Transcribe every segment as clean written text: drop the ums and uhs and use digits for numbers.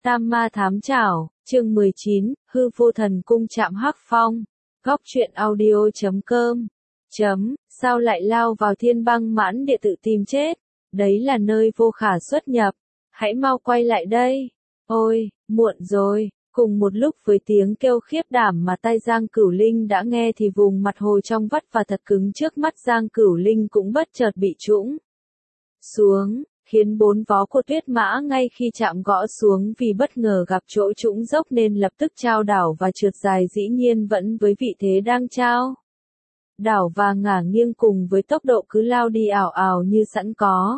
Tam ma thám trảo, chương 19, hư vô thần cung chạm hắc phong. Góc truyện audio.com. Sao lại lao vào thiên băng mãn địa tự tìm chết? Đấy là nơi vô khả xuất nhập. Hãy mau quay lại đây. Ôi, muộn rồi. Cùng một lúc với tiếng kêu khiếp đảm mà tai Giang Cửu Linh đã nghe thì vùng mặt hồ trong vắt và thật cứng trước mắt Giang Cửu Linh cũng bất chợt bị trũng xuống, khiến bốn vó của Tuyết Mã ngay khi chạm gõ xuống vì bất ngờ gặp chỗ trũng dốc nên lập tức chao đảo và trượt dài, dĩ nhiên vẫn với vị thế đang chao đảo và ngả nghiêng cùng với tốc độ cứ lao đi ảo ảo như sẵn có.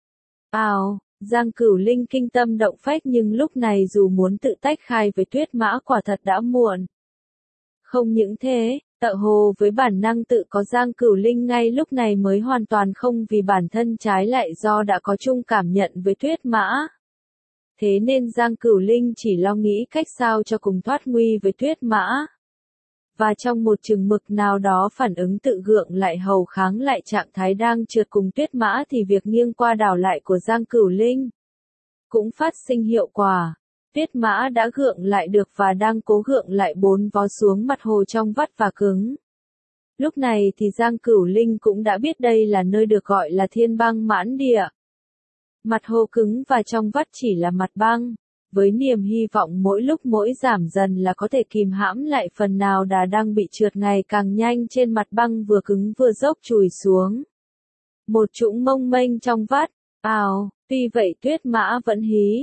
Giang Cửu Linh kinh tâm động phách, nhưng lúc này dù muốn tự tách khai với Tuyết Mã quả thật đã muộn. Không những thế, tựa hồ với bản năng tự có, Giang Cửu Linh ngay lúc này mới hoàn toàn không vì bản thân, trái lại do đã có chung cảm nhận với Tuyết Mã. Thế nên Giang Cửu Linh chỉ lo nghĩ cách sao cho cùng thoát nguy với Tuyết Mã. Và trong một chừng mực nào đó phản ứng tự gượng lại hầu kháng lại trạng thái đang trượt cùng Tuyết Mã thì việc nghiêng qua đảo lại của Giang Cửu Linh cũng phát sinh hiệu quả. Tuyết Mã đã gượng lại được và đang cố gượng lại bốn vó xuống mặt hồ trong vắt và cứng. Lúc này thì Giang Cửu Linh cũng đã biết đây là nơi được gọi là thiên băng mãn địa. Mặt hồ cứng và trong vắt chỉ là mặt băng, với niềm hy vọng mỗi lúc mỗi giảm dần là có thể kìm hãm lại phần nào đà đang bị trượt ngày càng nhanh trên mặt băng vừa cứng vừa dốc chùi xuống. Một trũng mông mênh trong vắt. Tuy vậy Tuyết Mã vẫn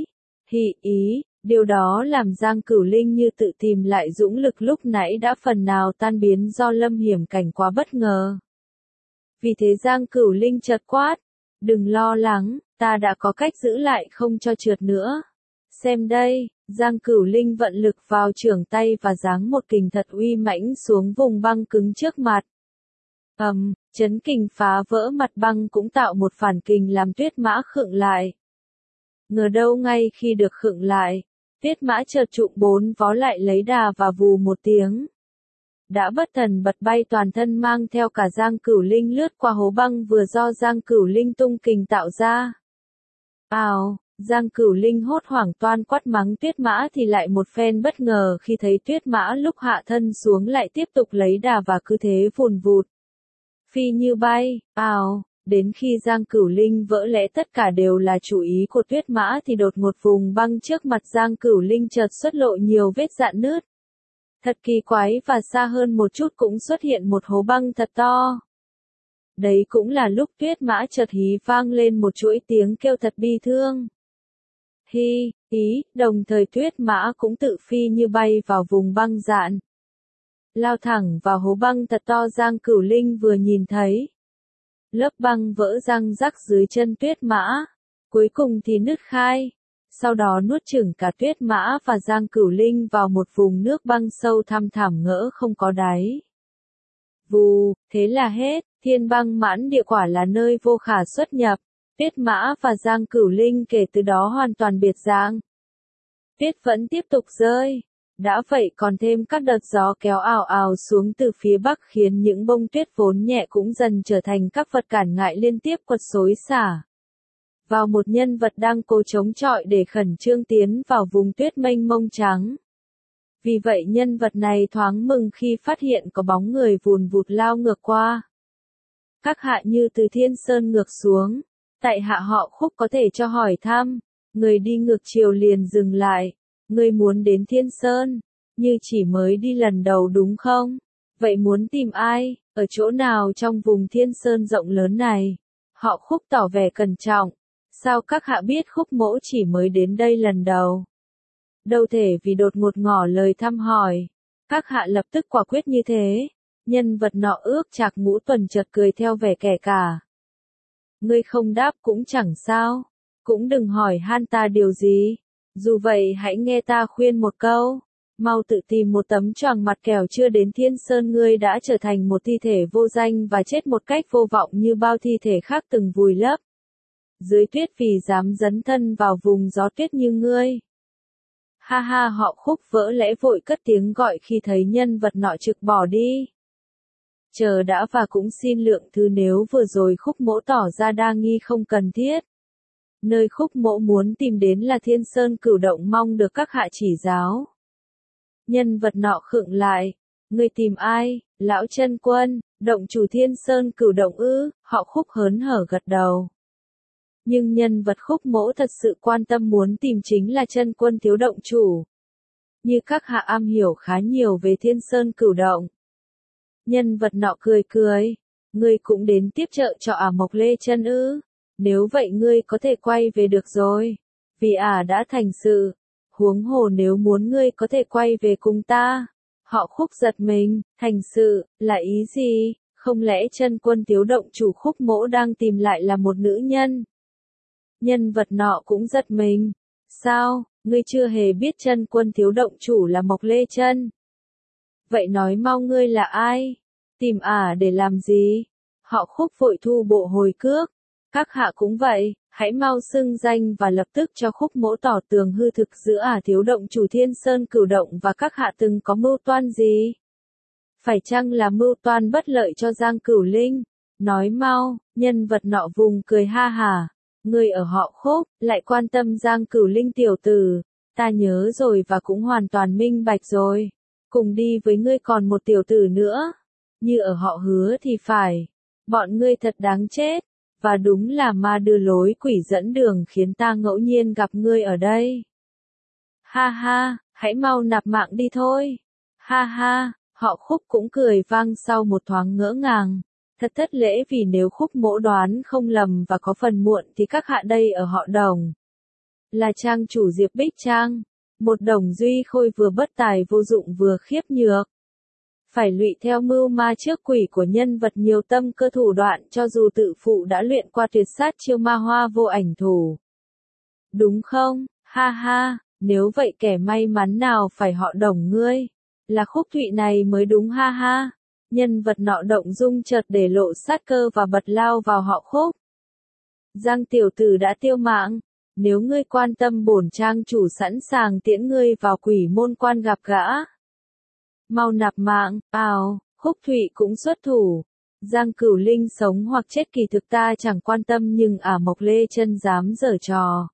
ý, điều đó làm Giang Cửu Linh như tự tìm lại dũng lực lúc nãy đã phần nào tan biến do lâm hiểm cảnh quá bất ngờ. Vì thế Giang Cửu Linh chợt quát, đừng lo lắng, ta đã có cách giữ lại không cho trượt nữa. Xem đây, Giang Cửu Linh vận lực vào chưởng tay và giáng một kình thật uy mãnh xuống vùng băng cứng trước mặt. Chấn kình phá vỡ mặt băng cũng tạo một phản kình làm Tuyết Mã khựng lại. Ngờ đâu ngay khi được khựng lại, Tuyết Mã chợt trụng bốn vó lại lấy đà và vù một tiếng. Đã bất thần bật bay toàn thân, mang theo cả Giang Cửu Linh lướt qua hố băng vừa do Giang Cửu Linh tung kình tạo ra. Giang Cửu Linh hốt hoảng toan quát mắng Tuyết Mã thì lại một phen bất ngờ khi thấy Tuyết Mã lúc hạ thân xuống lại tiếp tục lấy đà và cứ thế vùn vụt phi như bay. Đến khi Giang Cửu Linh vỡ lẽ tất cả đều là chủ ý của Tuyết Mã thì đột ngột vùng băng trước mặt Giang Cửu Linh chợt xuất lộ nhiều vết rạn nứt. Thật kỳ quái, và xa hơn một chút cũng xuất hiện một hố băng thật to. Đấy cũng là lúc Tuyết Mã chợt hí vang lên một chuỗi tiếng kêu thật bi thương. Đồng thời Tuyết Mã cũng tự phi như bay vào vùng băng dạn, lao thẳng vào hố băng thật to. Giang Cửu Linh vừa nhìn thấy lớp băng vỡ răng rắc dưới chân Tuyết Mã, cuối cùng thì nứt khai, sau đó nuốt chửng cả Tuyết Mã và Giang Cửu Linh vào một vùng nước băng sâu thăm thẳm ngỡ không có đáy. Vù, thế là hết. Thiên băng mãn địa quả là nơi vô khả xuất nhập. Tuyết Mã và Giang Cửu Linh kể từ đó hoàn toàn biệt dạng. Tuyết vẫn tiếp tục rơi. Đã vậy còn thêm các đợt gió kéo ào ào xuống từ phía bắc khiến những bông tuyết vốn nhẹ cũng dần trở thành các vật cản ngại liên tiếp quật xối xả vào một nhân vật đang cố chống chọi để khẩn trương tiến vào vùng tuyết mênh mông trắng. Vì vậy nhân vật này thoáng mừng khi phát hiện có bóng người vùn vụt lao ngược qua. Các hạ như từ thiên sơn ngược xuống. Tại hạ họ Khúc có thể cho hỏi thăm. Người đi ngược chiều liền dừng lại. Ngươi muốn đến Thiên Sơn, như chỉ mới đi lần đầu đúng không? Vậy muốn tìm ai, ở chỗ nào trong vùng Thiên Sơn rộng lớn này? Họ Khúc tỏ vẻ cẩn trọng. Sao các hạ biết Khúc mỗ chỉ mới đến đây lần đầu? Đâu thể vì đột ngột ngỏ lời thăm hỏi. Các hạ lập tức quả quyết như thế. Nhân vật nọ ước chạc Ngũ Tuần chợt cười theo vẻ kẻ cả. Ngươi không đáp cũng chẳng sao. Cũng đừng hỏi han ta điều gì. Dù vậy hãy nghe ta khuyên một câu, mau tự tìm một tấm choàng mặt, kẻo chưa đến Thiên Sơn ngươi đã trở thành một thi thể vô danh và chết một cách vô vọng như bao thi thể khác từng vùi lấp dưới tuyết vì dám dấn thân vào vùng gió tuyết như ngươi. Ha, họ Khúc vỡ lẽ vội cất tiếng gọi khi thấy nhân vật nọ trực bỏ đi. Chờ đã, và cũng xin lượng thứ nếu vừa rồi Khúc mỗ tỏ ra đa nghi không cần thiết. Nơi Khúc Mỗ muốn tìm đến là Thiên Sơn Cửu Động, mong được các hạ chỉ giáo. Nhân vật nọ khựng lại. Ngươi tìm ai? Lão chân quân, động chủ Thiên Sơn Cửu Động ư? Họ Khúc hớn hở gật đầu. Nhưng nhân vật Khúc Mỗ thật sự quan tâm muốn tìm chính là chân quân thiếu động chủ. Như các hạ am hiểu khá nhiều về Thiên Sơn Cửu Động. Nhân vật nọ cười cười. Ngươi cũng đến tiếp trợ cho Mộc Lê Chân ư? Nếu vậy ngươi có thể quay về được rồi. Vì đã thành sự. Huống hồ nếu muốn ngươi có thể quay về cùng ta. Họ Khúc giật mình, thành sự, là ý gì? Không lẽ chân quân thiếu động chủ Khúc Mỗ đang tìm lại là một nữ nhân? Nhân vật nọ cũng giật mình. Sao, ngươi chưa hề biết chân quân thiếu động chủ là Mộc Lê Chân? Vậy nói mau ngươi là ai? Tìm để làm gì? Họ Khúc vội thu bộ hồi cước. Các hạ cũng vậy, hãy mau xưng danh và lập tức cho Khúc Mỗ tỏ tường hư thực giữa thiếu động chủ Thiên Sơn Cửu Động và các hạ từng có mưu toan gì? Phải chăng là mưu toan bất lợi cho Giang Cửu Linh? Nói mau, nhân vật nọ vùng cười ha hả. Ngươi ở họ Khúc, lại quan tâm Giang Cửu Linh tiểu tử. Ta nhớ rồi và cũng hoàn toàn minh bạch rồi. Cùng đi với ngươi còn một tiểu tử nữa. Như ở họ Hứa thì phải. Bọn ngươi thật đáng chết. Và đúng là ma đưa lối quỷ dẫn đường khiến ta ngẫu nhiên gặp ngươi ở đây. Ha ha, hãy mau nạp mạng đi thôi. Ha ha, họ Khúc cũng cười vang sau một thoáng ngỡ ngàng. Thật thất lễ vì nếu Khúc Mỗ đoán không lầm và có phần muộn thì các hạ đây ở họ Đồng. Là trang chủ Diệp Bích Trang. Một Đồng Duy Khôi vừa bất tài vô dụng vừa khiếp nhược. Phải lụy theo mưu ma trước quỷ của nhân vật nhiều tâm cơ thủ đoạn cho dù tự phụ đã luyện qua tuyệt sát chiêu ma hoa vô ảnh thủ. Đúng không? Ha ha, nếu vậy kẻ may mắn nào phải họ Đồng ngươi? Là Khúc Thụy này mới đúng ha ha. Nhân vật nọ động dung chợt để lộ sát cơ và bật lao vào họ Khúc. Giang tiểu tử đã tiêu mạng. Nếu ngươi quan tâm bổn trang chủ sẵn sàng tiễn ngươi vào Quỷ Môn Quan gặp gã. Mau nạp mạng, Khúc Thụy cũng xuất thủ. Giang Cửu Linh sống hoặc chết kỳ thực ta chẳng quan tâm nhưng Mộc Lê Chân dám giở trò.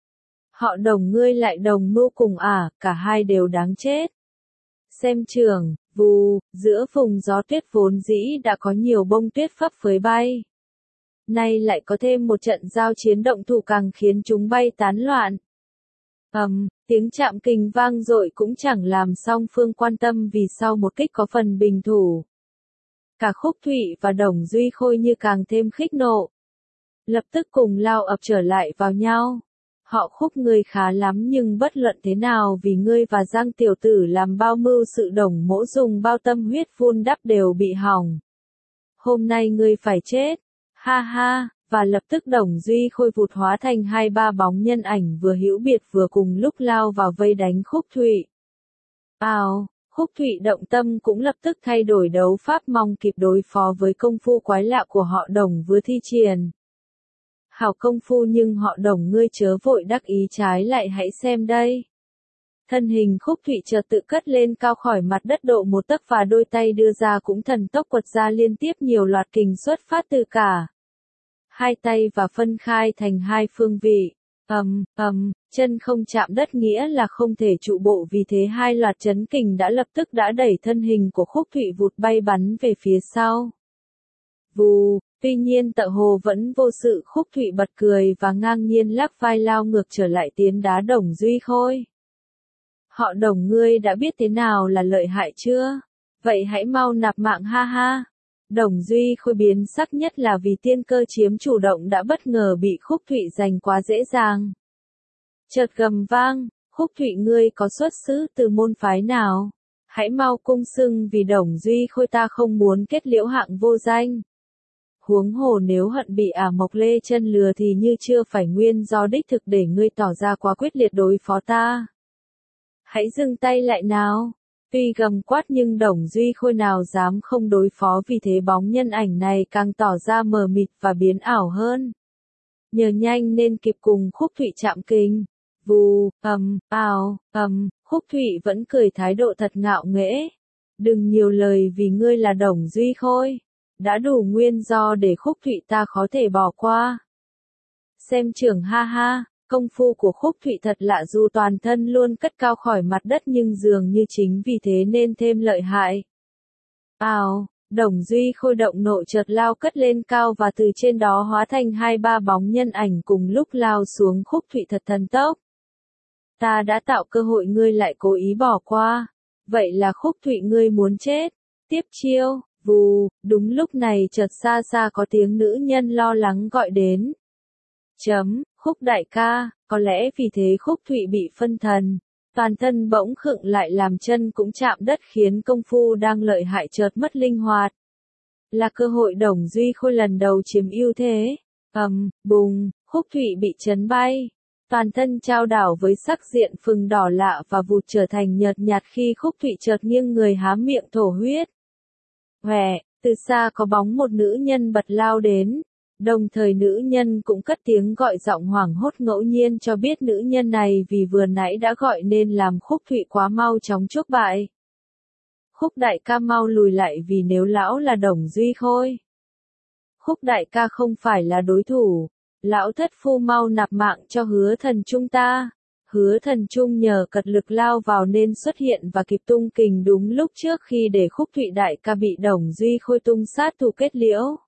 Họ Đồng ngươi lại đồng mưu cùng cả hai đều đáng chết. Xem trường, vù, giữa vùng gió tuyết vốn dĩ đã có nhiều bông tuyết phấp phới bay. Nay lại có thêm một trận giao chiến động thủ càng khiến chúng bay tán loạn. Tiếng chạm kình vang dội cũng chẳng làm song phương quan tâm vì sau một kích có phần bình thủ. Cả Khúc Thụy và Đồng Duy Khôi như càng thêm khích nộ. Lập tức cùng lao ập trở lại vào nhau. Họ Khúc ngươi khá lắm nhưng bất luận thế nào vì ngươi và Giang tiểu tử làm bao mưu sự Đồng Mỗ dùng bao tâm huyết vun đắp đều bị hỏng. Hôm nay ngươi phải chết. Ha ha. Và lập tức Đồng Duy Khôi vụt hóa thành 2-3 bóng nhân ảnh vừa hữu biệt vừa cùng lúc lao vào vây đánh Khúc Thụy. Khúc Thụy động tâm cũng lập tức thay đổi đấu pháp mong kịp đối phó với công phu quái lạ của họ Đồng vừa thi triển. Hảo công phu nhưng họ Đồng ngươi chớ vội đắc ý trái lại hãy xem đây. Thân hình Khúc Thụy chợt tự cất lên cao khỏi mặt đất độ một tấc và đôi tay đưa ra cũng thần tốc quật ra liên tiếp nhiều loạt kình xuất phát từ cả hai tay và phân khai thành hai phương vị. Chân không chạm đất nghĩa là không thể trụ bộ vì thế hai loạt chấn kình đã lập tức đã đẩy thân hình của Khúc Thụy vụt bay bắn về phía sau. Vù, tuy nhiên tựa hồ vẫn vô sự Khúc Thụy bật cười và ngang nhiên lắc vai lao ngược trở lại tiến đá Đồng Duy Khôi. Họ Đồng ngươi đã biết thế nào là lợi hại chưa? Vậy hãy mau nạp mạng ha ha. Đồng Duy Khôi biến sắc nhất là vì tiên cơ chiếm chủ động đã bất ngờ bị Khúc Thụy giành quá dễ dàng. Chợt gầm vang, Khúc Thụy ngươi có xuất xứ từ môn phái nào? Hãy mau cung xưng vì Đồng Duy Khôi ta không muốn kết liễu hạng vô danh. Huống hồ nếu hận bị Mộc Lê Chân lừa thì như chưa phải nguyên do đích thực để ngươi tỏ ra quá quyết liệt đối phó ta. Hãy dừng tay lại nào. Tuy gầm quát nhưng Đồng Duy Khôi nào dám không đối phó vì thế bóng nhân ảnh này càng tỏ ra mờ mịt và biến ảo hơn. Nhờ nhanh nên kịp cùng Khúc Thụy chạm kình. Vù, Khúc Thụy vẫn cười thái độ thật ngạo nghễ. Đừng nhiều lời vì ngươi là Đồng Duy Khôi. Đã đủ nguyên do để Khúc Thụy ta khó thể bỏ qua. xem trưởng ha ha, công phu của Khúc Thụy thật lạ dù toàn thân luôn cất cao khỏi mặt đất nhưng dường như chính vì thế nên thêm lợi hại. Ào, Đồng Duy Khôi động nội chợt lao cất lên cao và từ trên đó hóa thành 2-3 bóng nhân ảnh cùng lúc lao xuống Khúc Thụy thật thần tốc. Ta đã tạo cơ hội ngươi lại cố ý bỏ qua. Vậy là Khúc Thụy ngươi muốn chết. Tiếp chiêu, vù, đúng lúc này chợt xa xa có tiếng nữ nhân lo lắng gọi đến. Khúc đại ca, có lẽ vì thế Khúc Thụy bị phân thần. Toàn thân bỗng khựng lại làm chân cũng chạm đất khiến công phu đang lợi hại chợt mất linh hoạt. Là cơ hội Đồng Duy Khôi lần đầu chiếm ưu thế. Bùng, Khúc Thụy bị chấn bay. Toàn thân trao đảo với sắc diện phừng đỏ lạ và vụt trở thành nhợt nhạt khi Khúc Thụy chợt nghiêng người há miệng thổ huyết. Hòe, từ xa có bóng một nữ nhân bật lao đến. Đồng thời nữ nhân cũng cất tiếng gọi giọng hoảng hốt ngẫu nhiên cho biết nữ nhân này vì vừa nãy đã gọi nên làm Khúc Thụy quá mau chóng chuốc bại. Khúc đại ca mau lùi lại vì nếu lão là Đồng Duy Khôi. Khúc đại ca không phải là đối thủ. Lão thất phu mau nạp mạng cho Hứa Thần Trung ta. Hứa Thần Trung nhờ cật lực lao vào nên xuất hiện và kịp tung kình đúng lúc trước khi để Khúc Thụy đại ca bị Đồng Duy Khôi tung sát thủ kết liễu.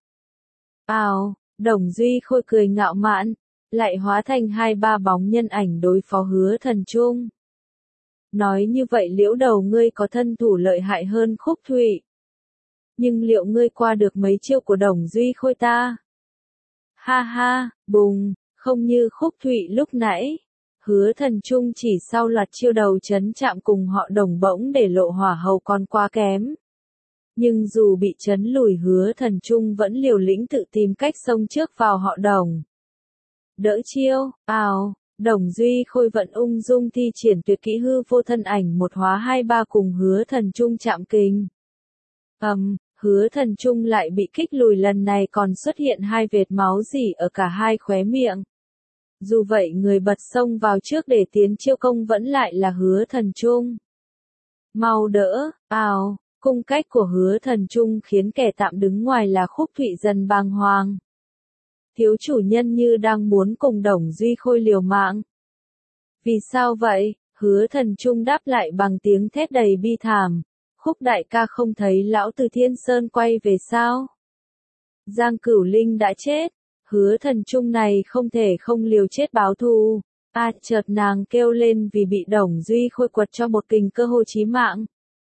Đồng Duy Khôi cười ngạo mạn, lại hóa thành 2-3 bóng nhân ảnh đối phó Hứa Thần Trung. Nói như vậy liễu đầu ngươi có thân thủ lợi hại hơn Khúc Thụy. Nhưng liệu ngươi qua được mấy chiêu của Đồng Duy Khôi ta? Ha ha, bùng, không như Khúc Thụy lúc nãy. Hứa Thần Trung chỉ sau loạt chiêu đầu chấn chạm cùng họ Đồng bỗng để lộ hỏa hầu còn quá kém. Nhưng dù bị chấn lùi Hứa Thần Trung vẫn liều lĩnh tự tìm cách xông trước vào họ Đồng. Đỡ chiêu, Đồng Duy Khôi vận ung dung thi triển tuyệt kỹ hư vô thân ảnh một hóa 2-3 cùng Hứa Thần Trung chạm kình. Hứa Thần Trung lại bị kích lùi lần này còn xuất hiện 2 vệt máu rỉ ở cả 2 khóe miệng. Dù vậy người bật xông vào trước để tiến chiêu công vẫn lại là Hứa Thần Trung. Mau đỡ, cung cách của Hứa Thần Trung khiến kẻ tạm đứng ngoài là Khúc Thụy dần bàng hoàng. Thiếu chủ nhân như đang muốn cùng Đồng Duy Khôi liều mạng. Vì sao vậy? Hứa Thần Trung đáp lại bằng tiếng thét đầy bi thảm. Khúc đại ca không thấy lão từ Thiên Sơn quay về sao? Giang Cửu Linh đã chết. Hứa Thần Trung này không thể không liều chết báo thù. Chợt nàng kêu lên vì bị Đồng Duy Khôi quật cho một kình cơ hội chí mạng.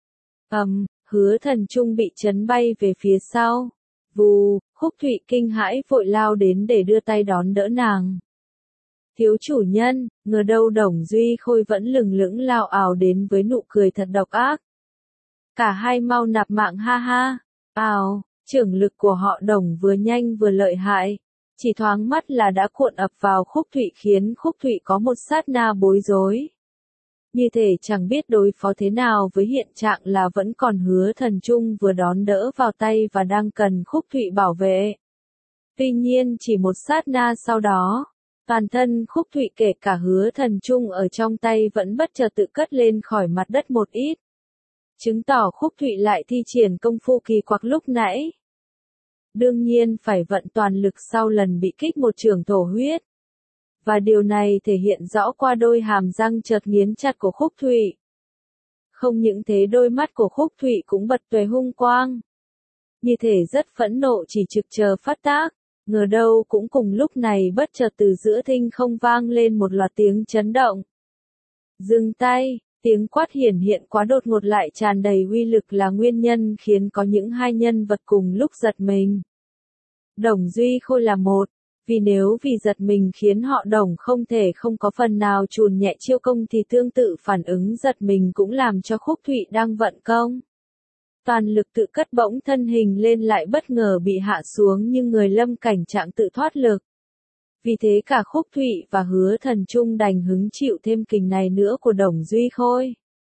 Hứa Thần Trung bị chấn bay về phía sau. Vù, Khúc Thụy kinh hãi vội lao đến để đưa tay đón đỡ nàng. Thiếu chủ nhân, ngờ đâu Đồng Duy Khôi vẫn lừng lững lao ào đến với nụ cười thật độc ác. Cả hai mau nạp mạng ha ha. Trưởng lực của họ Đồng vừa nhanh vừa lợi hại. Chỉ thoáng mắt là đã cuộn ập vào Khúc Thụy khiến Khúc Thụy có một sát na bối rối. Như thể chẳng biết đối phó thế nào với hiện trạng là vẫn còn Hứa Thần Trung vừa đón đỡ vào tay và đang cần Khúc Thụy bảo vệ. Tuy nhiên chỉ một sát na sau đó, toàn thân Khúc Thụy kể cả Hứa Thần Trung ở trong tay vẫn bất chợt tự cất lên khỏi mặt đất một ít. Chứng tỏ Khúc Thụy lại thi triển công phu kỳ quặc lúc nãy. Đương nhiên phải vận toàn lực sau lần bị kích một chưởng thổ huyết. Và điều này thể hiện rõ qua đôi hàm răng chợt nghiến chặt của Khúc Thụy. Không những thế đôi mắt của Khúc Thụy cũng bật tuệ hung quang. Như thể rất phẫn nộ chỉ trực chờ phát tác, ngờ đâu cũng cùng lúc này bất chợt từ giữa thinh không vang lên một loạt tiếng chấn động. Dừng tay, tiếng quát hiển hiện quá đột ngột lại tràn đầy uy lực là nguyên nhân khiến có những 2 nhân vật cùng lúc giật mình. Đồng Duy Khôi là một. Vì nếu vì giật mình khiến họ Đồng không thể không có phần nào chùn nhẹ chiêu công thì tương tự phản ứng giật mình cũng làm cho Khúc Thụy đang vận công. Toàn lực tự cất bỗng thân hình lên lại bất ngờ bị hạ xuống nhưng người lâm cảnh trạng tự thoát lực. Vì thế cả Khúc Thụy và Hứa Thần Trung đành hứng chịu thêm kình này nữa của Đồng Duy Khôi.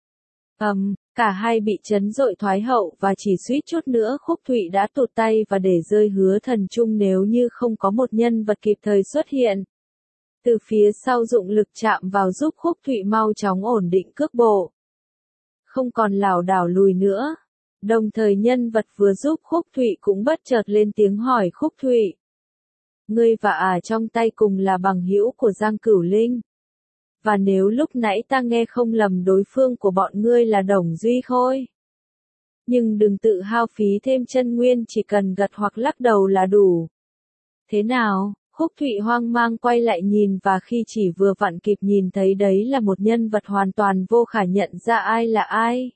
Cả hai bị chấn dội thoái hậu và chỉ suýt chút nữa Khúc Thụy đã tụt tay và để rơi Hứa Thần Trung nếu như không có một nhân vật kịp thời xuất hiện. Từ phía sau dụng lực chạm vào giúp Khúc Thụy mau chóng ổn định cước bộ. Không còn lảo đảo lùi nữa. Đồng thời nhân vật vừa giúp Khúc Thụy cũng bất chợt lên tiếng hỏi Khúc Thụy. Ngươi và trong tay cùng là bằng hữu của Giang Cửu Linh. Và nếu lúc nãy ta nghe không lầm đối phương của bọn ngươi là Đồng Duy Khôi. Nhưng đừng tự hao phí thêm chân nguyên, chỉ cần gật hoặc lắc đầu là đủ. Thế nào? Khúc Thụy hoang mang quay lại nhìn, và khi chỉ vừa vặn kịp nhìn thấy đấy là một nhân vật hoàn toàn vô khả nhận ra ai là ai.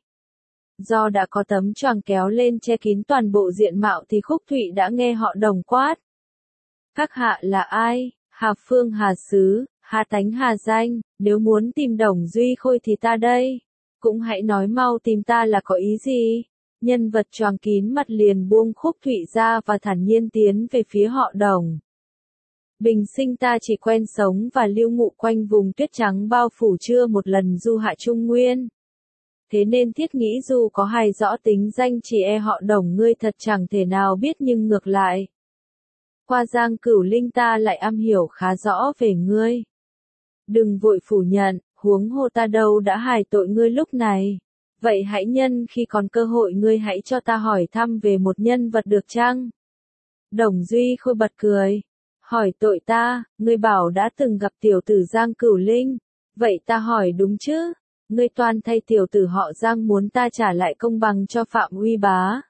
Do đã có tấm choàng kéo lên che kín toàn bộ diện mạo thì Khúc Thụy đã nghe họ Đồng quát. Các hạ là ai? Hà Phương Hà Sứ, Hà Tánh Hà Danh, nếu muốn tìm Đồng Duy Khôi thì ta đây. Cũng hãy nói mau tìm ta là có ý gì? Nhân vật choàng kín mặt liền buông Khúc Thụy ra và thản nhiên tiến về phía họ Đồng. Bình sinh ta chỉ quen sống và lưu ngụ quanh vùng tuyết trắng bao phủ, chưa một lần du hạ Trung Nguyên. Thế nên thiết nghĩ dù có hài rõ tính danh chỉ e họ Đồng ngươi thật chẳng thể nào biết, nhưng ngược lại. Qua Giang Cửu Linh ta lại am hiểu khá rõ về ngươi. Đừng vội phủ nhận, huống hồ ta đâu đã hài tội ngươi lúc này. Vậy hãy nhân khi còn cơ hội ngươi hãy cho ta hỏi thăm về một nhân vật được chăng? Đồng Duy Khôi bật cười. Hỏi tội ta, ngươi bảo đã từng gặp tiểu tử Giang Cửu Linh. Vậy ta hỏi đúng chứ? Ngươi toan thay tiểu tử họ Giang muốn ta trả lại công bằng cho Phạm Uy Bá.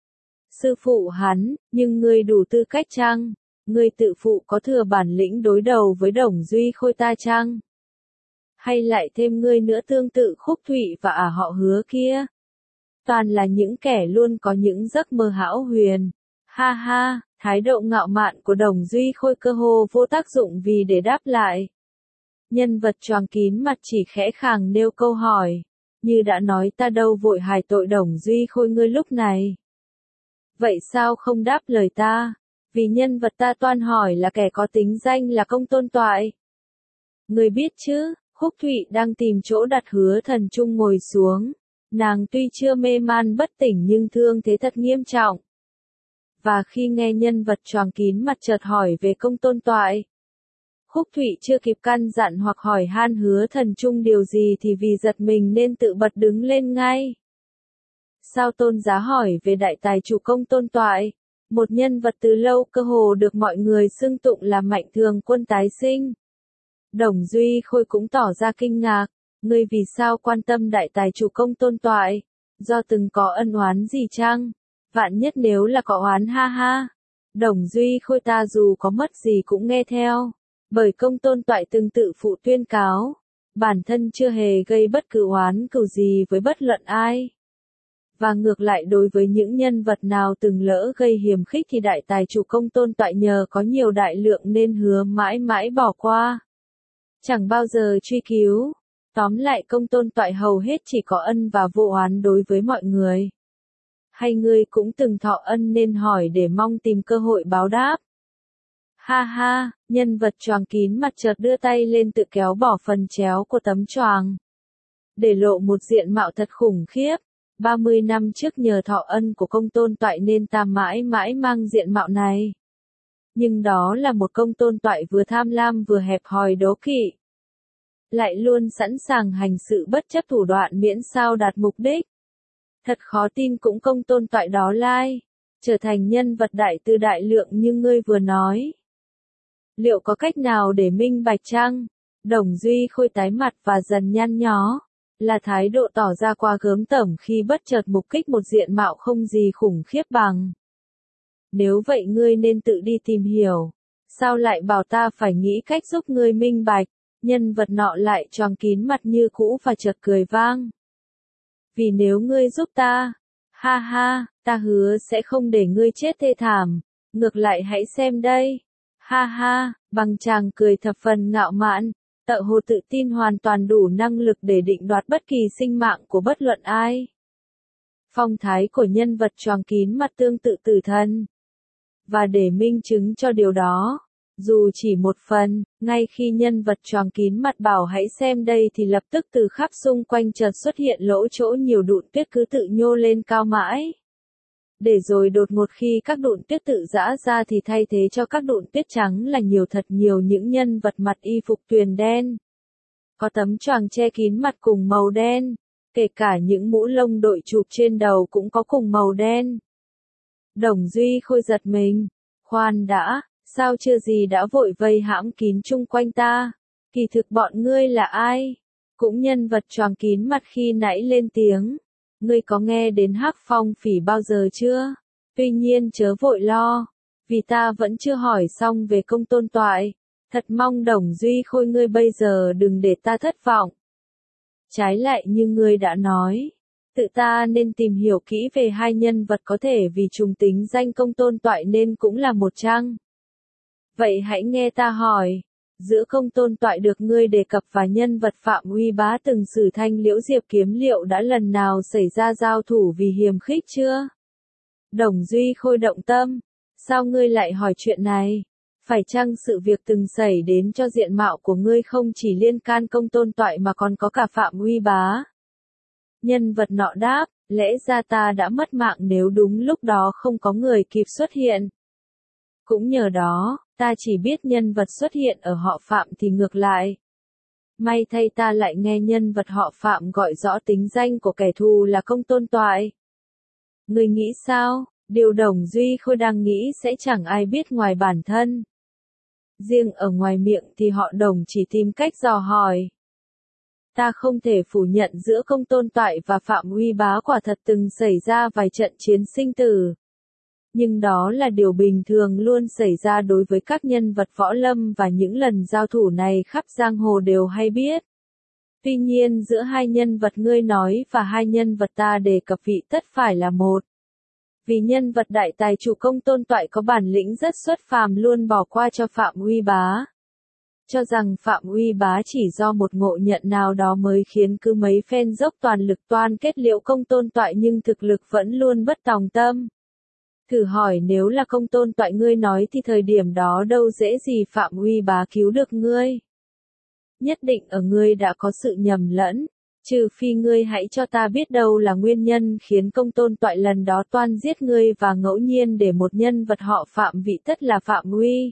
Sư phụ hắn, nhưng ngươi đủ tư cách chăng? Ngươi tự phụ có thừa bản lĩnh đối đầu với Đồng Duy Khôi ta chăng? Hay lại thêm ngươi nữa tương tự Khúc Thụy và họ Hứa kia? Toàn là những kẻ luôn có những giấc mơ hão huyền. Ha ha, thái độ ngạo mạn của Đồng Duy Khôi cơ hồ vô tác dụng vì để đáp lại. Nhân vật choàng kín mặt chỉ khẽ khàng nêu câu hỏi. Như đã nói ta đâu vội hài tội Đồng Duy Khôi ngươi lúc này. Vậy sao không đáp lời ta? Vì nhân vật ta toan hỏi là kẻ có tính danh là Công Tôn Toại. Ngươi biết chứ, Khúc Thụy đang tìm chỗ đặt Hứa Thần Trung ngồi xuống. Nàng tuy chưa mê man bất tỉnh nhưng thương thế thật nghiêm trọng. Và khi nghe nhân vật choàng kín mặt chợt hỏi về Công Tôn Toại, Khúc Thụy chưa kịp căn dặn hoặc hỏi han Hứa Thần Trung điều gì thì vì giật mình nên tự bật đứng lên ngay. Sao tôn giá hỏi về đại tài chủ Công Tôn Toại, một nhân vật từ lâu cơ hồ được mọi người xưng tụng là Mạnh Thường Quân tái sinh. Đồng Duy Khôi cũng tỏ ra kinh ngạc, ngươi vì sao quan tâm đại tài chủ Công Tôn Toại, do từng có ân oán gì chăng? Vạn nhất nếu là có oán ha ha. Đồng Duy Khôi ta dù có mất gì cũng nghe theo, bởi Công Tôn Toại từng tự phụ tuyên cáo, bản thân chưa hề gây bất cứ oán cừu gì với bất luận ai. Và ngược lại đối với những nhân vật nào từng lỡ gây hiềm khích thì đại tài chủ Công Tôn Toại nhờ có nhiều đại lượng nên hứa mãi mãi bỏ qua. Chẳng bao giờ truy cứu. Tóm lại Công Tôn Toại hầu hết chỉ có ân và vô oán đối với mọi người. Hay ngươi cũng từng thọ ân nên hỏi để mong tìm cơ hội báo đáp? Ha ha, nhân vật choàng kín mặt chợt đưa tay lên tự kéo bỏ phần chéo của tấm choàng. Để lộ một diện mạo thật khủng khiếp. 30 năm trước nhờ thọ ân của Công Tôn Toại nên ta mãi mãi mang diện mạo này. Nhưng đó là một Công Tôn Toại vừa tham lam vừa hẹp hòi đố kỵ. Lại luôn sẵn sàng hành sự bất chấp thủ đoạn miễn sao đạt mục đích. Thật khó tin cũng Công Tôn Toại đó lai, trở thành nhân vật đại tư đại lượng như ngươi vừa nói. Liệu có cách nào để minh bạch chăng? Đồng Duy Khôi tái mặt và dần nhăn nhó, là thái độ tỏ ra quá gớm tởm khi bất chợt mục kích một diện mạo không gì khủng khiếp bằng. Nếu vậy ngươi nên tự đi tìm hiểu, sao lại bảo ta phải nghĩ cách giúp ngươi minh bạch? Nhân vật nọ lại choàng kín mặt như cũ và chợt cười vang. Vì nếu ngươi giúp ta, ha ha, ta hứa sẽ không để ngươi chết thê thảm, ngược lại hãy xem đây. Ha ha, bằng chàng cười thập phần ngạo mạn, tựa hồ tự tin hoàn toàn đủ năng lực để định đoạt bất kỳ sinh mạng của bất luận ai. Phong thái của nhân vật choàng kín mặt tương tự tử thần. Và để minh chứng cho điều đó, dù chỉ một phần, ngay khi nhân vật choàng kín mặt bảo hãy xem đây thì lập tức từ khắp xung quanh chợt xuất hiện lỗ chỗ nhiều đụn tuyết cứ tự nhô lên cao mãi. Để rồi đột ngột khi các đụn tuyết tự giã ra thì thay thế cho các đụn tuyết trắng là nhiều thật nhiều những nhân vật mặt y phục tuyền đen. Có tấm choàng che kín mặt cùng màu đen, kể cả những mũ lông đội chụp trên đầu cũng có cùng màu đen. Đồng Duy Khôi giật mình. Khoan đã, Sao chưa gì đã vội vây hãm kín chung quanh ta? Kỳ thực bọn ngươi là ai? Cũng nhân vật choàng kín mặt khi nãy lên tiếng. Ngươi có nghe đến Hắc Phong Phỉ bao giờ chưa? Tuy nhiên chớ vội lo, vì ta vẫn chưa hỏi xong về Công Tôn Toại. Thật mong Đồng Duy Khôi ngươi bây giờ đừng để ta thất vọng. Trái lại như ngươi đã nói, tự ta nên tìm hiểu kỹ về hai nhân vật có thể vì trùng tính danh Công Tôn Toại nên cũng là một chăng? Vậy hãy nghe ta hỏi, giữa Công Tôn Toại được ngươi đề cập và nhân vật Phạm Uy Bá từng xử thanh Liễu Diệp Kiếm liệu đã lần nào xảy ra giao thủ vì hiềm khích chưa? Đồng Duy Khôi động tâm, sao ngươi lại hỏi chuyện này? Phải chăng sự việc từng xảy đến cho diện mạo của ngươi không chỉ liên can Công Tôn Toại mà còn có cả Phạm Uy Bá? Nhân vật nọ đáp, lẽ ra ta đã mất mạng nếu đúng lúc đó không có người kịp xuất hiện. Cũng nhờ đó, ta chỉ biết nhân vật xuất hiện ở họ Phạm thì ngược lại. May thay ta lại nghe nhân vật họ Phạm gọi rõ tính danh của kẻ thù là Công Tôn Toại. Ngươi nghĩ sao? Điều Đồng Duy Khôi đang nghĩ sẽ chẳng ai biết ngoài bản thân. Riêng ở ngoài miệng thì họ Đồng chỉ tìm cách dò hỏi. Ta không thể phủ nhận giữa Công Tôn Toại và Phạm Uy Bá quả thật từng xảy ra vài trận chiến sinh tử. Nhưng đó là điều bình thường luôn xảy ra đối với các nhân vật võ lâm và những lần giao thủ này khắp giang hồ đều hay biết. Tuy nhiên giữa hai nhân vật ngươi nói và hai nhân vật ta đề cập vị tất phải là một. Vì nhân vật đại tài chủ Công Tôn Toại có bản lĩnh rất xuất phàm luôn bỏ qua cho Phạm Uy Bá. Cho rằng Phạm Uy Bá chỉ do một ngộ nhận nào đó mới khiến cứ mấy phen dốc toàn lực toan kết liễu Công Tôn Toại nhưng thực lực vẫn luôn bất tòng tâm. Thử hỏi nếu là Công Tôn Toại ngươi nói thì thời điểm đó đâu dễ gì Phạm Uy Bá cứu được ngươi. Nhất định ở ngươi đã có sự nhầm lẫn, trừ phi ngươi hãy cho ta biết đâu là nguyên nhân khiến Công Tôn Toại lần đó toan giết ngươi và ngẫu nhiên để một nhân vật họ Phạm vị tất là Phạm Uy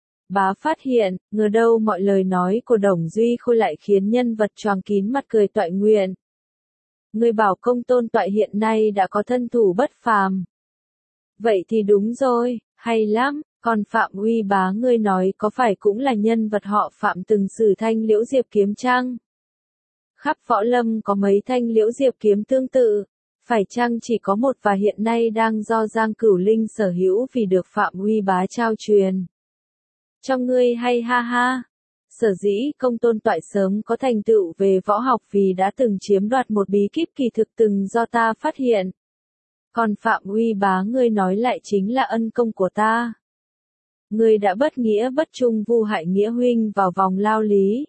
Bá phát hiện, ngờ đâu mọi lời nói của Đồng Duy Khôi lại khiến nhân vật choàng kín mặt cười toại nguyện. Ngươi bảo Công Tôn Toại hiện nay đã có thân thủ bất phàm. Vậy thì đúng rồi, hay lắm, còn Phạm Uy Bá ngươi nói có phải cũng là nhân vật họ Phạm từng sử thanh Liễu Diệp kiếm chăng? Khắp võ lâm có mấy thanh Liễu Diệp kiếm tương tự, phải chăng chỉ có một và hiện nay đang do Giang Cửu Linh sở hữu vì được Phạm Uy Bá trao truyền? Cho ngươi hay ha ha. Sở dĩ Công Tôn Toại sớm có thành tựu về võ học vì đã từng chiếm đoạt một bí kíp kỳ thực từng do ta phát hiện. Còn Phạm Uy Bá ngươi nói lại chính là ân công của ta. Ngươi đã bất nghĩa bất trung vu hại nghĩa huynh vào vòng lao lý.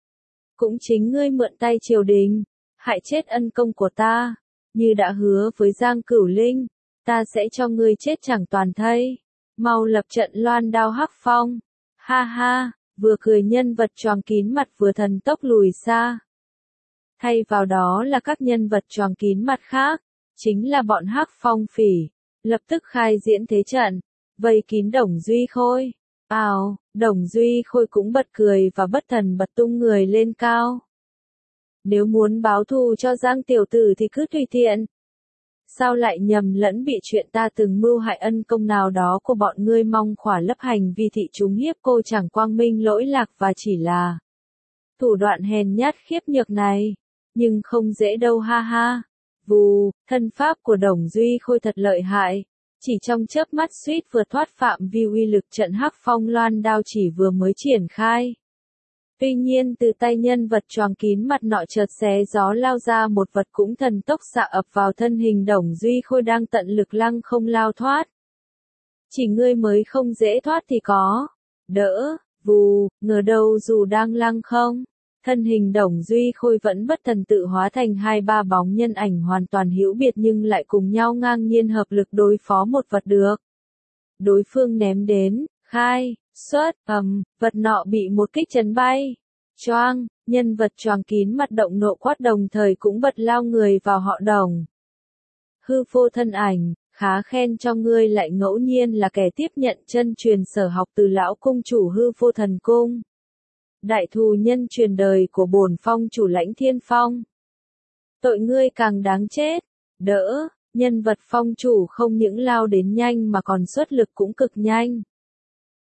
Cũng chính ngươi mượn tay triều đình, hại chết ân công của ta, như đã hứa với Giang Cửu Linh, ta sẽ cho ngươi chết chẳng toàn thây. Mau lập trận loan đao Hắc Phong. Ha ha, vừa cười nhân vật choàng kín mặt vừa thần tốc lùi xa. Thay vào đó là các nhân vật choàng kín mặt khác, chính là bọn Hắc Phong Phỉ, lập tức khai diễn thế trận, vây kín Đồng Duy Khôi. Đồng Duy Khôi cũng bật cười và bất thần bật tung người lên cao. Nếu muốn báo thù cho Giang tiểu tử thì cứ tùy tiện. Sao lại nhầm lẫn bị chuyện ta từng mưu hại ân công nào đó của bọn ngươi mong khỏa lấp hành vi thị chúng hiếp cô chẳng quang minh lỗi lạc và chỉ là thủ đoạn hèn nhát khiếp nhược này. Nhưng không dễ đâu ha ha. Vù, thân pháp của Đồng Duy Khôi thật lợi hại. Chỉ trong chớp mắt suýt vừa thoát phạm vi uy lực trận Hắc Phong loan đao chỉ vừa mới triển khai. Tuy nhiên từ tay nhân vật choàng kín mặt nọ chợt xé gió lao ra một vật cũng thần tốc xạ ập vào thân hình Đồng Duy Khôi đang tận lực lăng không lao thoát. Chỉ ngươi mới không dễ thoát thì có. Đỡ, vù, ngờ đâu dù đang lăng không. Thân hình Đồng Duy Khôi vẫn bất thần tự hóa thành hai ba bóng nhân ảnh hoàn toàn hữu biệt nhưng lại cùng nhau ngang nhiên hợp lực đối phó một vật được. Đối phương ném đến, khai, xuất, vật nọ bị một kích chấn bay. Choang, nhân vật choàng kín mặt động nộ quát đồng thời cũng bật lao người vào họ Đồng. Hư vô thân ảnh, khá khen cho ngươi lại ngẫu nhiên là kẻ tiếp nhận chân truyền sở học từ lão cung chủ Hư Vô Thần Cung. Đại thù nhân truyền đời của bổn phong chủ Lãnh Thiên Phong. Tội ngươi càng đáng chết. Đỡ, nhân vật phong chủ không những lao đến nhanh mà còn xuất lực cũng cực nhanh.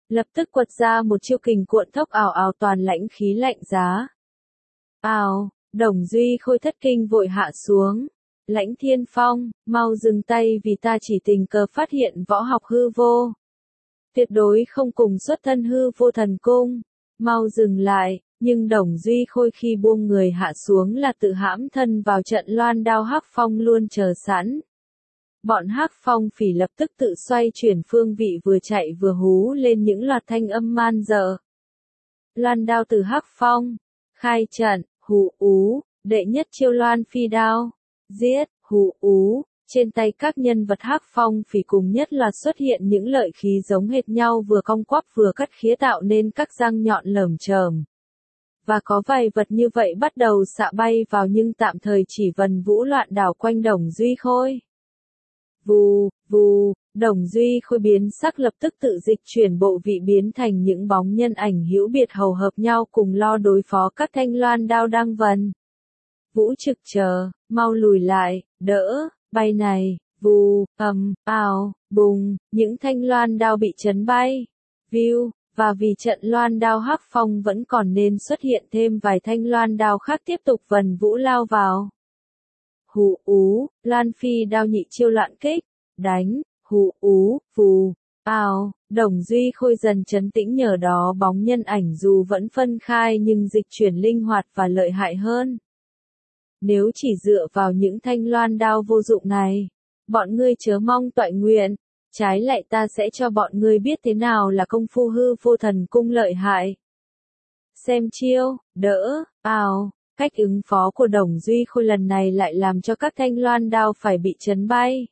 lập tức quật ra một chiêu kình cuộn thốc ào ào toàn lãnh khí lạnh giá. Ào, Đồng Duy Khôi thất kinh vội hạ xuống. Lãnh Thiên Phong, mau dừng tay vì ta chỉ tình cờ phát hiện võ học hư vô. Tuyệt đối không cùng xuất thân hư vô thần cung. Mau dừng lại, nhưng Đồng Duy Khôi khi buông người hạ xuống là tự hãm thân vào trận loan đao Hắc Phong luôn chờ sẵn. Bọn Hắc Phong Phỉ lập tức tự xoay chuyển phương vị vừa chạy vừa hú lên những loạt thanh âm man dợ. Loan đao từ Hắc Phong, khai trận, hù ú, đệ nhất chiêu loan phi đao, giết, hù ú, trên tay các nhân vật Hắc Phong Phỉ cùng nhất loạt xuất hiện những lợi khí giống hệt nhau vừa cong quắp vừa cắt khía tạo nên các răng nhọn lởm chởm. Và có vài vật như vậy bắt đầu xạ bay vào nhưng tạm thời chỉ vần vũ loạn đảo quanh Đồng Duy Khôi. Vù, vù, Đồng Duy Khôi biến sắc lập tức tự dịch chuyển bộ vị biến thành những bóng nhân ảnh hữu biệt hầu hợp nhau cùng lo đối phó các thanh loan đao đang vần. Vũ Trực chờ, mau lùi lại, đỡ, bay này, vù, ào, bùng, những thanh loan đao bị chấn bay. View, và vì trận loan đao Hắc Phong vẫn còn nên xuất hiện thêm vài thanh loan đao khác tiếp tục vần vũ lao vào. Hù ú, loan phi đao nhị chiêu loạn kích, đánh, hù ú, vù, ào, Đồng Duy Khôi dần trấn tĩnh nhờ đó bóng nhân ảnh dù vẫn phân khai nhưng dịch chuyển linh hoạt và lợi hại hơn. Nếu chỉ dựa vào những thanh loan đao vô dụng này, bọn ngươi chớ mong toại nguyện, trái lại ta sẽ cho bọn ngươi biết thế nào là công phu hư vô thần cung lợi hại. Xem chiêu, đỡ, ào. Cách ứng phó của Đồng Duy Khôi lần này lại làm cho các thanh loan đao phải bị chấn bay.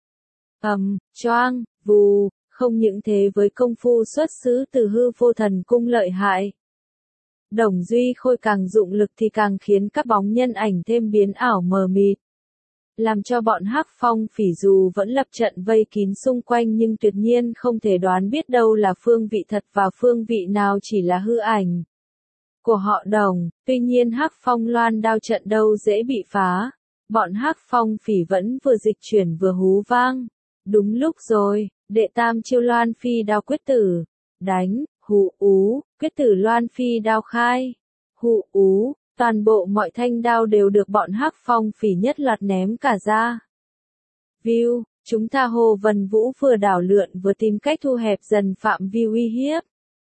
Choang, vù, không những thế với công phu xuất xứ từ hư vô thần cung lợi hại. Đồng Duy Khôi càng dụng lực thì càng khiến các bóng nhân ảnh thêm biến ảo mờ mịt. Làm cho bọn Hắc Phong Phỉ dù vẫn lập trận vây kín xung quanh nhưng tuyệt nhiên không thể đoán biết đâu là phương vị thật và phương vị nào chỉ là hư ảnh của họ Đồng, tuy nhiên Hắc Phong loan đao trận đâu dễ bị phá. Bọn Hắc Phong Phỉ vẫn vừa dịch chuyển vừa hú vang. Đúng lúc rồi, đệ tam chiêu loan phi đao quyết tử. Đánh, hù ú, quyết tử loan phi đao khai. Hù ú, toàn bộ mọi thanh đao đều được bọn Hắc Phong Phỉ nhất loạt ném cả ra. View, chúng ta hồ vần vũ vừa đảo lượn vừa tìm cách thu hẹp dần phạm vi uy hiếp.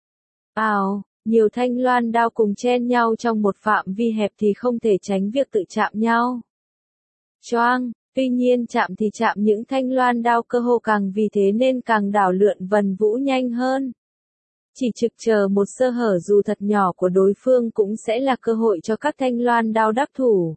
Ào. Nhiều thanh loan đao cùng chen nhau trong một phạm vi hẹp thì không thể tránh việc tự chạm nhau. Choang, tuy nhiên chạm thì chạm những thanh loan đao cơ hồ càng vì thế nên càng đảo lượn vần vũ nhanh hơn. Chỉ trực chờ một sơ hở dù thật nhỏ của đối phương cũng sẽ là cơ hội cho các thanh loan đao đắc thủ.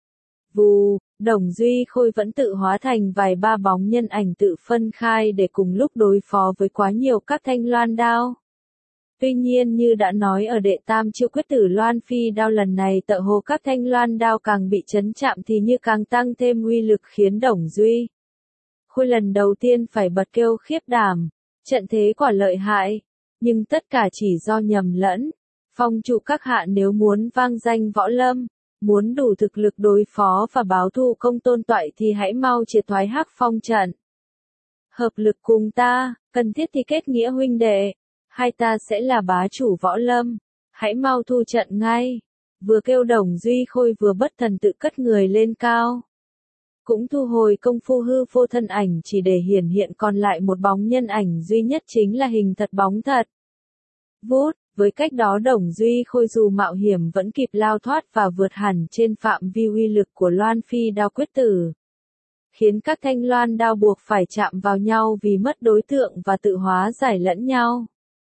Vù, Đồng Duy Khôi vẫn tự hóa thành vài ba bóng nhân ảnh tự phân khai để cùng lúc đối phó với quá nhiều các thanh loan đao. Tuy nhiên như đã nói ở đệ tam chiêu quyết tử loan phi đao lần này tựa hồ các thanh loan đao càng bị chấn chạm thì như càng tăng thêm uy lực khiến Đồng Duy Khôi lần đầu tiên phải bật kêu khiếp đảm, trận thế quả lợi hại, nhưng tất cả chỉ do nhầm lẫn. Phong chủ các hạ nếu muốn vang danh võ lâm, muốn đủ thực lực đối phó và báo thù công tôn toại thì hãy mau triệt thoái Hắc Phong trận. Hợp lực cùng ta, cần thiết thì kết nghĩa huynh đệ. Hai ta sẽ là bá chủ võ lâm, hãy mau thu trận ngay. Vừa kêu Đồng Duy Khôi vừa bất thần tự cất người lên cao. Cũng thu hồi công phu hư vô thân ảnh chỉ để hiển hiện còn lại một bóng nhân ảnh duy nhất chính là hình thật bóng thật. Vút, với cách đó Đồng Duy Khôi dù mạo hiểm vẫn kịp lao thoát và vượt hẳn trên phạm vi uy lực của loan phi đao quyết tử. Khiến các thanh loan đao buộc phải chạm vào nhau vì mất đối tượng và tự hóa giải lẫn nhau.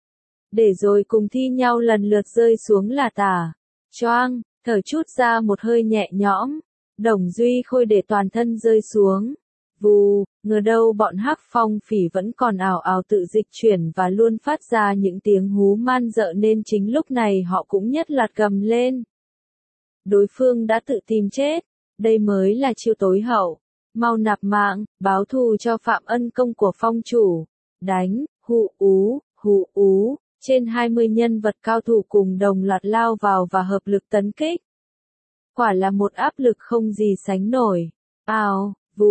Để rồi cùng thi nhau lần lượt rơi xuống là tả. Choang, thở chút ra một hơi nhẹ nhõm. Đồng Duy Khôi để toàn thân rơi xuống. Vù, ngờ đâu bọn Hắc Phong Phỉ vẫn còn ảo ảo tự dịch chuyển và luôn phát ra những tiếng hú man dợ nên chính lúc này họ cũng nhất loạt gầm lên. Đối phương đã tự tìm chết. Đây mới là chiêu tối hậu. Mau nạp mạng, báo thù cho phạm ân công của phong chủ. Đánh, hù ú, hù ú. Trên 20 nhân vật cao thủ cùng đồng loạt lao vào và hợp lực tấn kích. Quả là một áp lực không gì sánh nổi. Ào, vù,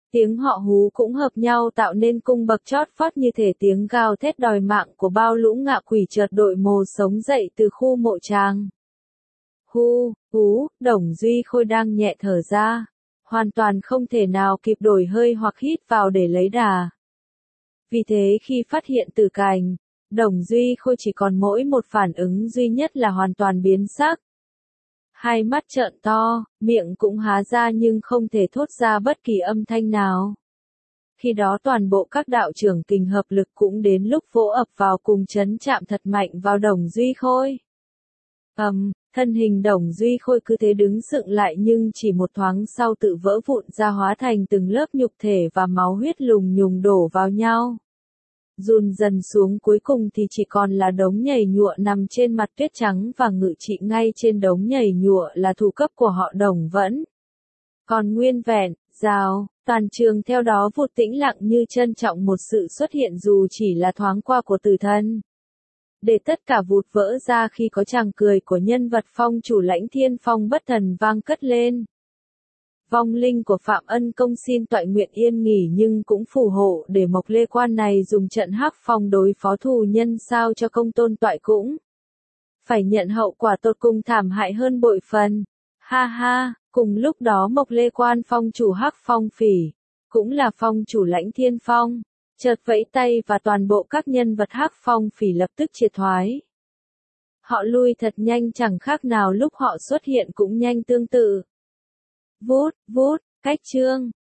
Tiếng họ hú cũng hợp nhau tạo nên cung bậc chót vót như thể tiếng gào thét đòi mạng của bao lũ ngạ quỷ chợt đội mồ sống dậy từ khu mộ tràng. Hu, hú, Đồng Duy Khôi đang nhẹ thở ra, hoàn toàn không thể nào kịp đổi hơi hoặc hít vào để lấy đà. Vì thế khi phát hiện tử cành, Đồng Duy Khôi chỉ còn mỗi một phản ứng duy nhất là hoàn toàn biến sắc. Hai mắt trợn to, miệng cũng há ra nhưng không thể thốt ra bất kỳ âm thanh nào. Khi đó toàn bộ các đạo trưởng kình hợp lực cũng đến lúc vỗ ập vào cùng chấn chạm thật mạnh vào Đồng Duy Khôi. Thân hình Đồng Duy Khôi cứ thế đứng dựng lại nhưng chỉ một thoáng sau tự vỡ vụn ra hóa thành từng lớp nhục thể và máu huyết lùng nhùng đổ vào nhau. Dùn dần xuống cuối cùng thì chỉ còn là đống nhầy nhụa nằm trên mặt tuyết trắng và ngự trị ngay trên đống nhầy nhụa là thủ cấp của họ Đồng vẫn còn nguyên vẹn, rào, toàn trường theo đó vụt tĩnh lặng như trân trọng một sự xuất hiện dù chỉ là thoáng qua của tử thân. Để tất cả vụt vỡ ra khi có tràng cười của nhân vật phong chủ Lãnh Thiên Phong bất thần vang cất lên. Vong linh của Phạm Ân Công xin toại nguyện yên nghỉ nhưng cũng phù hộ để Mộc Lê Quan này dùng trận hắc phong đối phó thù nhân sao cho công tôn toại cũng phải nhận hậu quả tột cùng thảm hại hơn bội phần. Ha ha, cùng lúc đó Mộc Lê Quan phong chủ hắc phong phỉ, cũng là phong chủ Lãnh Thiên Phong, chợt vẫy tay và toàn bộ các nhân vật hắc phong phỉ lập tức triệt thoái. Họ lui thật nhanh chẳng khác nào lúc họ xuất hiện cũng nhanh tương tự. Vút, vút, cách chương.